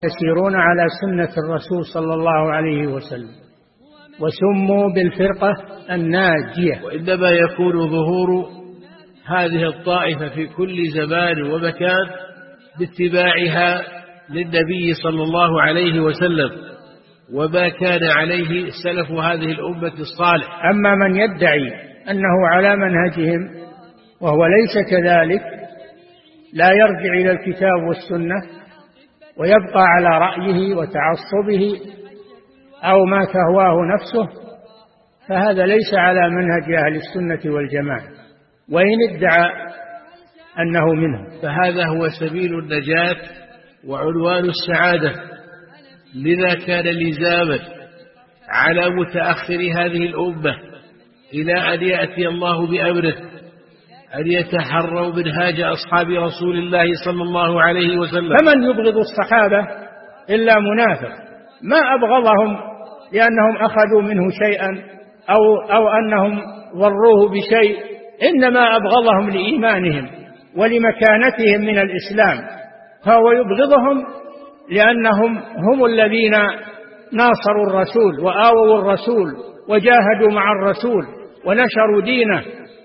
يسيرون على سنة الرسول صلى الله عليه وسلم، وسموا بالفرقة الناجية. وإنما يكون ظهور هذه الطائفة في كل زمان ومكان باتباعها للنبي صلى الله عليه وسلم وما كان عليه سلف هذه الأمة الصالح. أما من يدعي أنه على منهجهم وهو ليس كذلك، لا يرجع إلى الكتاب والسنة ويبقى على رأيه وتعصبه أو ما تهواه نفسه، فهذا ليس على منهج أهل السنة والجماعة وإن ادعى أنه منهم. فهذا هو سبيل النجاة وعنوان السعادة. لذا كان لزاما على متأخر هذه الأمة إلى أن يأتي الله بأمره أن يتحروا منهاج أصحاب رسول الله صلى الله عليه وسلم. فمن يبغض الصحابة إلا منافق، ما أبغضهم لأنهم أخذوا منه شيئا أو أنهم ضروه بشيء، إنما أبغضهم لإيمانهم ولمكانتهم من الإسلام، فهو يبغضهم لأنهم هم الذين ناصروا الرسول وآووا الرسول وجاهدوا مع الرسول ونشروا دينه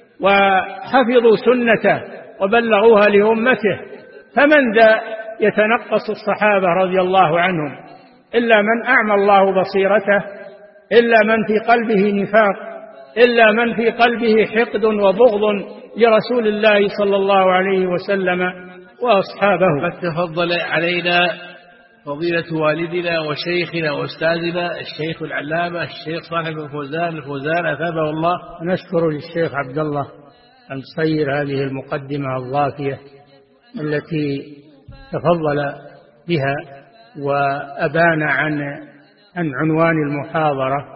وحفظوا سنته وبلغوها لأمته. فمن ذا يتنقص الصحابة رضي الله عنهم إلا من أعمى الله بصيرته، إلا من في قلبه نفاق، إلا من في قلبه حقد وبغض لرسول الله صلى الله عليه وسلم وأصحابه. قد تفضل علينا فضيلة والدنا وشيخنا وأستاذنا الشيخ العلامة الشيخ صالح بن الفوزان أثابه الله. نشكر للشيخ عبد الله أن تصير هذه المقدمة الضافية التي تفضل بها وأبان عن عنوان المحاضرة،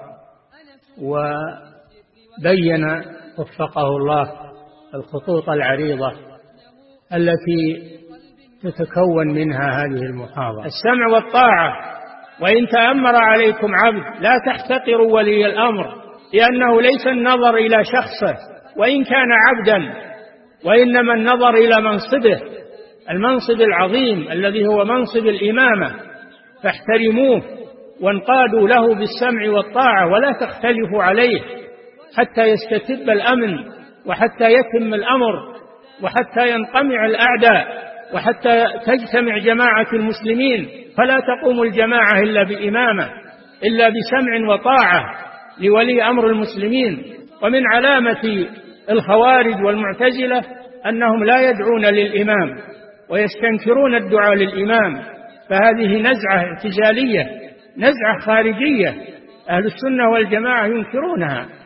وبين وفقه الله الخطوط العريضة التي تتكون منها هذه المحاضرة. السمع والطاعة، وإن تأمر عليكم عبد لا تحتقروا ولي الأمر، لأنه ليس النظر إلى شخصه وإن كان عبدا، وإنما النظر إلى منصبه، المنصب العظيم الذي هو منصب الإمامة، فاحترموه وانقادوا له بالسمع والطاعة ولا تختلفوا عليه حتى يستتب الأمن وحتى يتم الأمر وحتى ينقمع الأعداء وحتى تجتمع جماعة المسلمين. فلا تقوم الجماعة إلا بإمامة، إلا بسمع وطاعة لولي أمر المسلمين. ومن علامة الخوارج والمعتزلة أنهم لا يدعون للإمام ويستنكرون الدعاء للإمام، فهذه نزعة اعتزالية، نزعة خارجية، أهل السنة والجماعة ينكرونها.